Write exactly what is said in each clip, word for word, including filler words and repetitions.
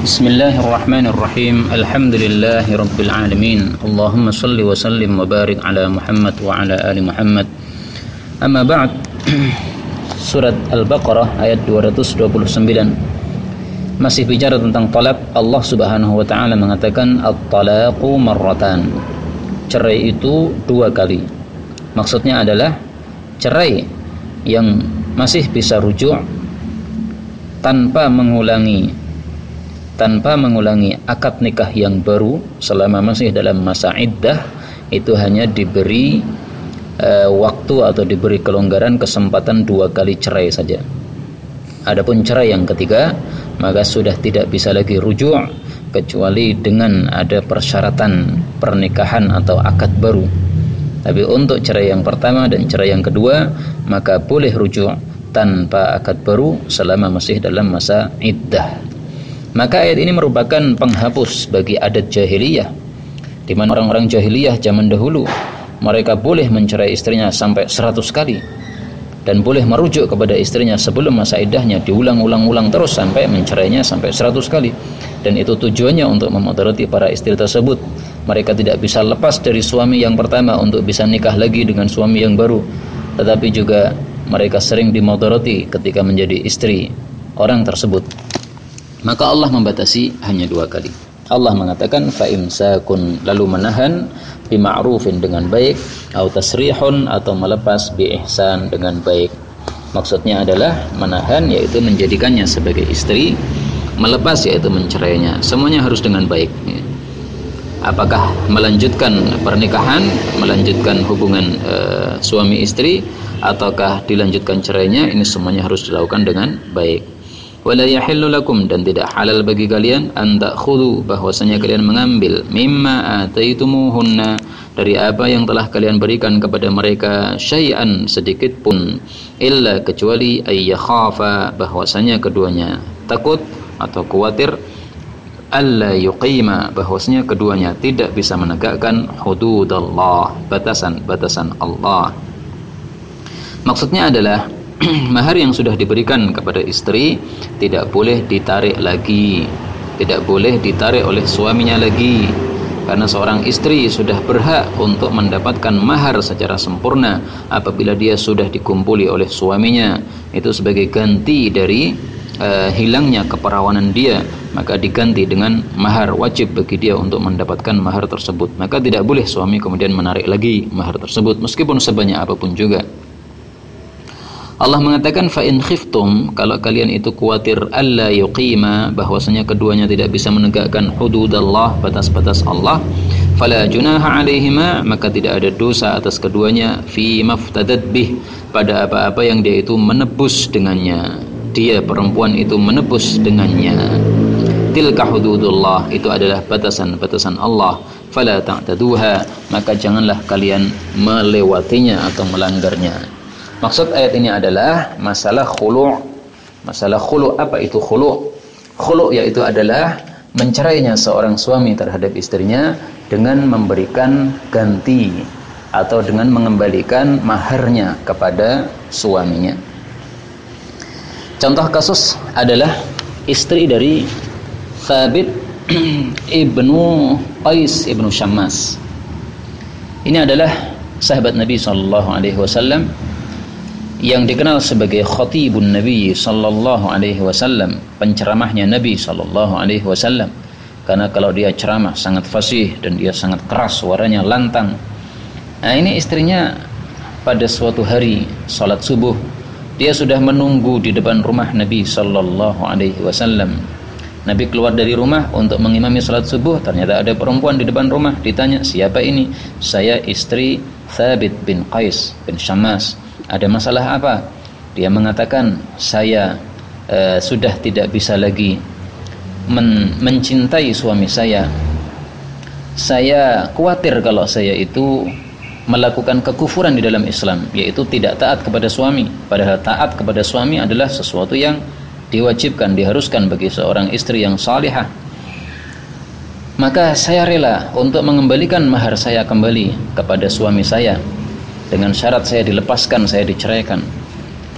Bismillahirrahmanirrahim. Alhamdulillahirabbil alamin. Allahumma shalli wa sallim wa barik ala Muhammad wa ala ali Muhammad. Amma ba'd. Surat Al-Baqarah ayat dua ratus dua puluh sembilan. Masih bicara tentang talaq. Allah Subhanahu wa taala mengatakan at-talaqu marratan. Cerai itu dua kali. Maksudnya adalah cerai yang masih bisa rujuk tanpa mengulangi tanpa mengulangi akad nikah yang baru selama masih dalam masa iddah, itu hanya diberi e, waktu atau diberi kelonggaran kesempatan dua kali cerai saja. Adapun cerai yang ketiga, maka sudah tidak bisa lagi rujuk kecuali dengan ada persyaratan pernikahan atau akad baru. Tapi untuk cerai yang pertama dan cerai yang kedua, maka boleh rujuk tanpa akad baru selama masih dalam masa iddah. Maka ayat ini merupakan penghapus bagi adat jahiliyah, di mana orang-orang jahiliyah zaman dahulu mereka boleh mencerai istrinya sampai seratus kali dan boleh merujuk kepada istrinya sebelum masa iddahnya, diulang-ulang-ulang terus sampai mencerainya sampai seratus kali. Dan itu tujuannya untuk memudarati para istri tersebut. Mereka tidak bisa lepas dari suami yang pertama untuk bisa nikah lagi dengan suami yang baru, tetapi juga mereka sering dimudarati ketika menjadi istri orang tersebut. Maka Allah membatasi hanya dua kali. Allah mengatakan fa imsakun, lalu menahan, bima'rufin dengan baik, atau tasrihun atau melepas bi ihsan dengan baik. Maksudnya adalah menahan yaitu menjadikannya sebagai istri, melepas yaitu mencerainya. Semuanya harus dengan baik. Apakah melanjutkan pernikahan, melanjutkan hubungan e, suami istri, ataukah dilanjutkan cerainya, ini semuanya harus dilakukan dengan baik. Wala yahillu lakum, dan tidak halal bagi kalian an ta'khudhu, bahwasanya kalian mengambil mimma ataitumuhunna, dari apa yang telah kalian berikan kepada mereka, syai'an, sedikit pun, illa, kecuali ay yakhafa, bahwasanya keduanya takut atau khawatir, alla yuqima, bahwasanya keduanya tidak bisa menegakkan hududallah, batasan-batasan Allah. Maksudnya adalah mahar yang sudah diberikan kepada istri tidak boleh ditarik lagi, tidak boleh ditarik oleh suaminya lagi, karena seorang istri sudah berhak untuk mendapatkan mahar secara sempurna apabila dia sudah dikumpuli oleh suaminya. Itu sebagai ganti dari uh, hilangnya keperawanan dia, maka diganti dengan mahar. Wajib bagi dia untuk mendapatkan mahar tersebut. Maka tidak boleh suami kemudian menarik lagi mahar tersebut meskipun sebanyak apapun juga. Allah mengatakan fa in khiftum, kalau kalian itu khawatir alla yuqima, bahwasanya keduanya tidak bisa menegakkan hududallah, batas-batas Allah, fala junaha alaihima, maka tidak ada dosa atas keduanya, fi maftadat bih, pada apa-apa yang dia itu menebus dengannya, dia perempuan itu menebus dengannya. Tilka hududullah, itu adalah batasan-batasan Allah, fala ta'taduha, maka janganlah kalian melewatinya atau melanggarnya. Maksud ayat ini adalah masalah khulu'. Masalah khulu', apa itu khulu'? Khulu' yaitu adalah mencerainya seorang suami terhadap istrinya dengan memberikan ganti atau dengan mengembalikan maharnya kepada suaminya. Contoh kasus adalah istri dari Thabit ibnu Qais ibnu Syammas. Ini adalah sahabat Nabi sallallahu alaihi wasallam yang dikenal sebagai khatibun Nabi sallallahu alaihi wasallam, penceramahnya Nabi sallallahu alaihi wasallam. Karena kalau dia ceramah sangat fasih dan dia sangat keras suaranya, lantang. Nah, ini istrinya pada suatu hari salat subuh, dia sudah menunggu di depan rumah Nabi sallallahu alaihi wasallam. Nabi keluar dari rumah untuk mengimami salat subuh, ternyata ada perempuan di depan rumah. Ditanya, siapa ini? Saya istri Thabit bin Qais bin Syammas. Ada masalah apa? Dia mengatakan, saya uh, sudah tidak bisa lagi men- mencintai suami saya. Saya khawatir kalau saya itu melakukan kekufuran di dalam Islam, yaitu tidak taat kepada suami. Padahal taat kepada suami adalah sesuatu yang diwajibkan, diharuskan bagi seorang istri yang salihah. Maka saya rela untuk mengembalikan mahar saya kembali kepada suami saya, dengan syarat saya dilepaskan, saya diceraikan.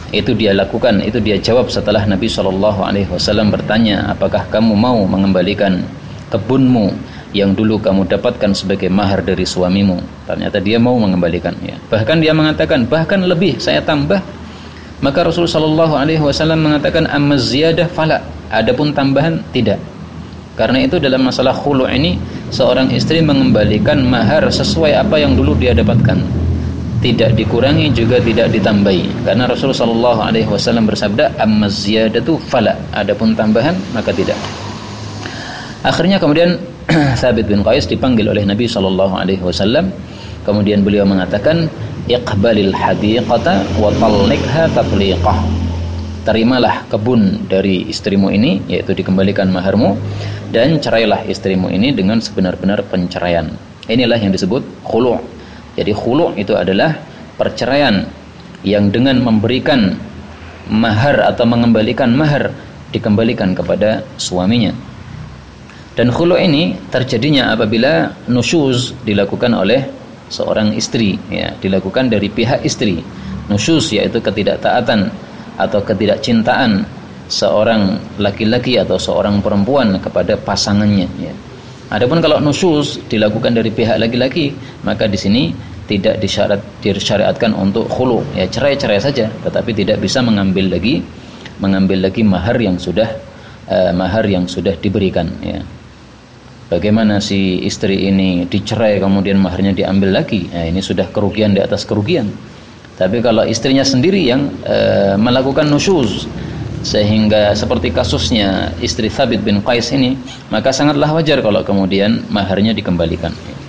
Itu dia lakukan, itu dia jawab setelah Nabi shallallahu alaihi wasallam bertanya, apakah kamu mau mengembalikan kebunmu yang dulu kamu dapatkan sebagai mahar dari suamimu? Ternyata dia mau mengembalikan, ya. Bahkan dia mengatakan, bahkan lebih saya tambah. Maka Rasul shallallahu alaihi wasallam mengatakan, amma ziyadah fala, adapun tambahan tidak. Karena itu dalam masalah khulu' ini, seorang istri mengembalikan mahar sesuai apa yang dulu dia dapatkan, tidak dikurangi juga tidak ditambahi. Karena Rasul sallallahu alaihi wasallam bersabda, amma ziyadatu fala, adapun tambahan maka tidak. Akhirnya kemudian Thabit bin Qais dipanggil oleh Nabi sallallahu alaihi wasallam. Kemudian beliau mengatakan, iqbalil hadiqata wa talliqha tatliqah. Terimalah kebun dari istrimu ini, yaitu dikembalikan maharmu, dan cerailah istrimu ini dengan sebenar-benar penceraian. Inilah yang disebut khulu'. Jadi khulu' itu adalah perceraian yang dengan memberikan mahar atau mengembalikan mahar dikembalikan kepada suaminya. Dan khulu' ini terjadinya apabila nusyuz dilakukan oleh seorang istri, ya, dilakukan dari pihak istri. Nusyuz yaitu ketidaktaatan atau ketidakcintaan seorang laki-laki atau seorang perempuan kepada pasangannya, ya. Adapun kalau nusyuz dilakukan dari pihak laki-laki, maka di sini tidak disyarat disyariatkan untuk khulu, ya, cerai-cerai saja, tetapi tidak bisa mengambil lagi mengambil lagi mahar yang sudah uh, mahar yang sudah diberikan, ya. Bagaimana si istri ini dicerai kemudian maharnya diambil lagi? Nah, ini sudah kerugian di atas kerugian. Tapi kalau istrinya sendiri yang uh, melakukan nusyuz, sehingga seperti kasusnya istri Thabit bin Qais ini, maka sangatlah wajar kalau kemudian maharnya dikembalikan.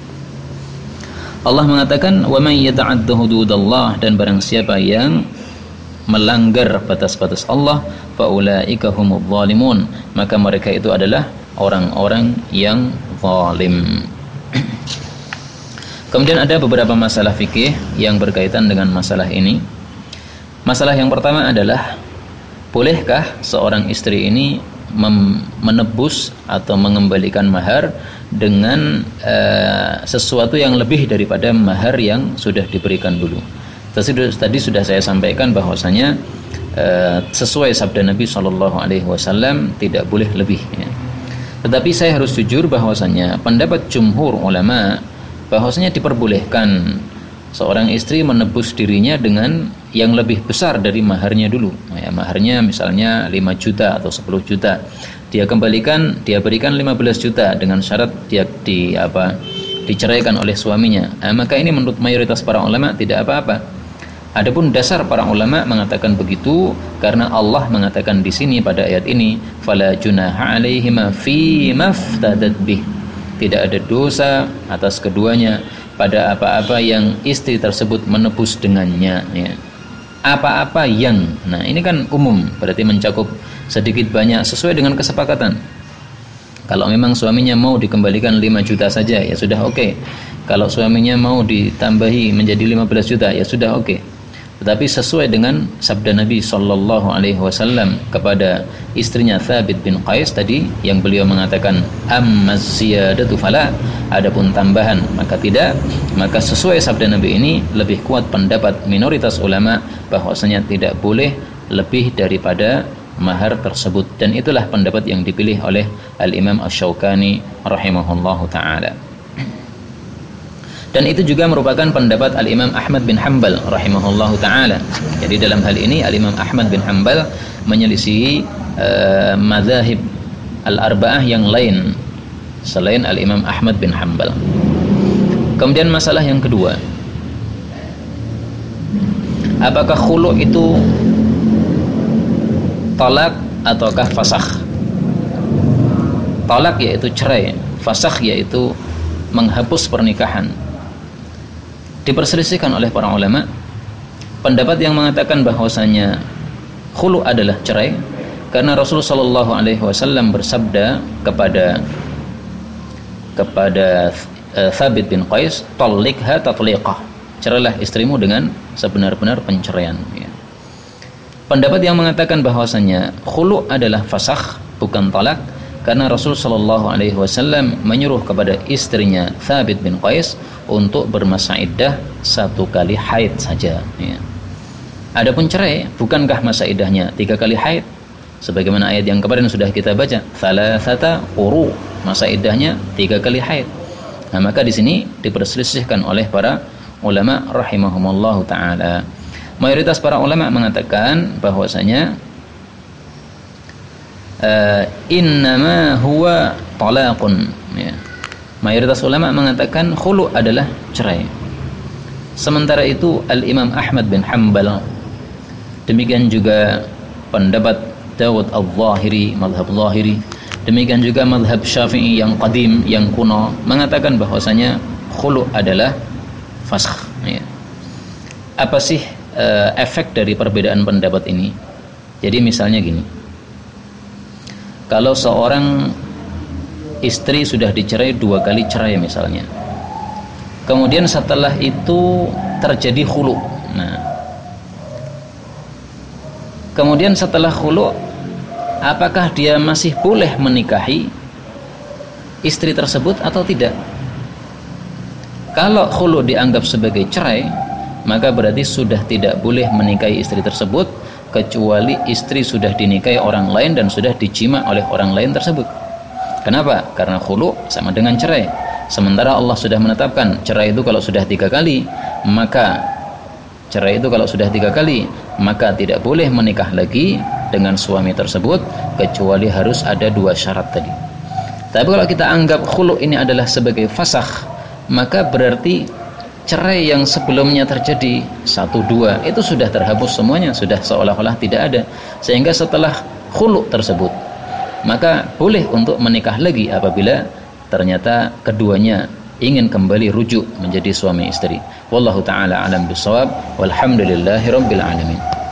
Allah mengatakan, wa man yata'adda hududallah, dan barang siapa yang melanggar batas-batas Allah, fa ulaika humudz zalimun, maka mereka itu adalah orang-orang yang zalim. Kemudian ada beberapa masalah fikih yang berkaitan dengan masalah ini. Masalah yang pertama adalah, bolehkah seorang istri ini menebus atau mengembalikan mahar dengan uh, sesuatu yang lebih daripada mahar yang sudah diberikan dulu? Tadi, tadi sudah saya sampaikan bahwasanya uh, sesuai sabda Nabi shallallahu alaihi wasallam tidak boleh lebih, ya. Tetapi saya harus jujur bahwasanya pendapat jumhur ulama bahwasanya diperbolehkan seorang istri menebus dirinya dengan yang lebih besar dari maharnya dulu, ya, maharnya misalnya lima juta atau sepuluh juta, dia kembalikan, dia berikan lima belas juta dengan syarat dia di apa diceraikan oleh suaminya. Nah, maka ini menurut mayoritas para ulama tidak apa-apa. Adapun dasar para ulama mengatakan begitu karena Allah mengatakan di sini pada ayat ini, fala junaha alaihima fi maftadat bih, tidak ada dosa atas keduanya pada apa-apa yang istri tersebut menebus dengannya, ya. Apa-apa yang, nah ini kan umum, berarti mencakup sedikit banyak sesuai dengan kesepakatan. Kalau memang suaminya mau dikembalikan lima juta saja, ya sudah oke. Okay. Kalau suaminya mau ditambahi menjadi lima belas juta, ya sudah oke. Okay. Tetapi sesuai dengan sabda Nabi sallallahu alaihi wasallam kepada istrinya Thabit bin Qais tadi, yang beliau mengatakan, amma ziyadatu fala, adapun tambahan maka tidak. Maka sesuai sabda Nabi ini lebih kuat pendapat minoritas ulama bahwasanya tidak boleh lebih daripada mahar tersebut, dan itulah pendapat yang dipilih oleh Al-Imam Asy-Syaukani rahimahullahu taala. Dan itu juga merupakan pendapat Al-Imam Ahmad bin Hanbal rahimahullahu ta'ala. Jadi dalam hal ini Al-Imam Ahmad bin Hanbal menyelisihi uh, mazahib Al-Arba'ah yang lain selain Al-Imam Ahmad bin Hanbal. Kemudian masalah yang kedua, apakah khulu' itu talak ataukah fasakh? Talak yaitu cerai, fasakh yaitu menghapus pernikahan. Diperselisihkan oleh para ulama. Pendapat yang mengatakan bahwasanya khulu adalah cerai karena Rasulullah sallallahu alaihi wasallam bersabda kepada kepada uh, Thabit bin Qais, "Talliqha tatliqah." Cerailah istrimu dengan sebenar-benar penceraian, ya. Pendapat yang mengatakan bahwasanya khulu adalah fasakh bukan talak karena Rasul sallallahu alaihi wasallam menyuruh kepada istrinya Thabit bin Qais untuk bermasa iddah satu kali haid saja, ya. Adapun cerai, bukankah masa iddahnya tiga kali haid? Sebagaimana ayat yang kemarin sudah kita baca, thalathata quru, masa iddahnya tiga kali haid. Nah, maka di sini diperselisihkan oleh para ulama rahimahumullahu taala. Mayoritas para ulama mengatakan bahwasanya uh, innama huwa talaqun, ya. Mayoritas ulama mengatakan khulu adalah cerai. Sementara itu Al-Imam Ahmad bin Hanbal, demikian juga pendapat Dawud al-Zahiri, mazhab Zahiri, demikian juga mazhab Syafi'i yang qadim, yang kuno, mengatakan bahwasanya khulu adalah fasakh, ya. Apa sih uh, efek dari perbedaan pendapat ini? Jadi misalnya gini, kalau seorang istri sudah dicerai dua kali cerai misalnya, kemudian setelah itu terjadi khulu. Nah, kemudian setelah khulu, apakah dia masih boleh menikahi istri tersebut atau tidak? Kalau khulu dianggap sebagai cerai, maka berarti sudah tidak boleh menikahi istri tersebut kecuali istri sudah dinikahi orang lain dan sudah dijima oleh orang lain tersebut. Kenapa? Karena khulu sama dengan cerai. Sementara Allah sudah menetapkan cerai itu kalau sudah tiga kali, maka cerai itu kalau sudah tiga kali, maka tidak boleh menikah lagi dengan suami tersebut kecuali harus ada dua syarat tadi. Tapi kalau kita anggap khulu ini adalah sebagai fasakh, maka berarti cerai yang sebelumnya terjadi satu dua itu sudah terhapus semuanya, sudah seolah-olah tidak ada. Sehingga setelah khulu tersebut, maka boleh untuk menikah lagi apabila ternyata keduanya ingin kembali rujuk menjadi suami istri. Wallahu ta'ala alam bisawab, walhamdulillahirabbil alamin.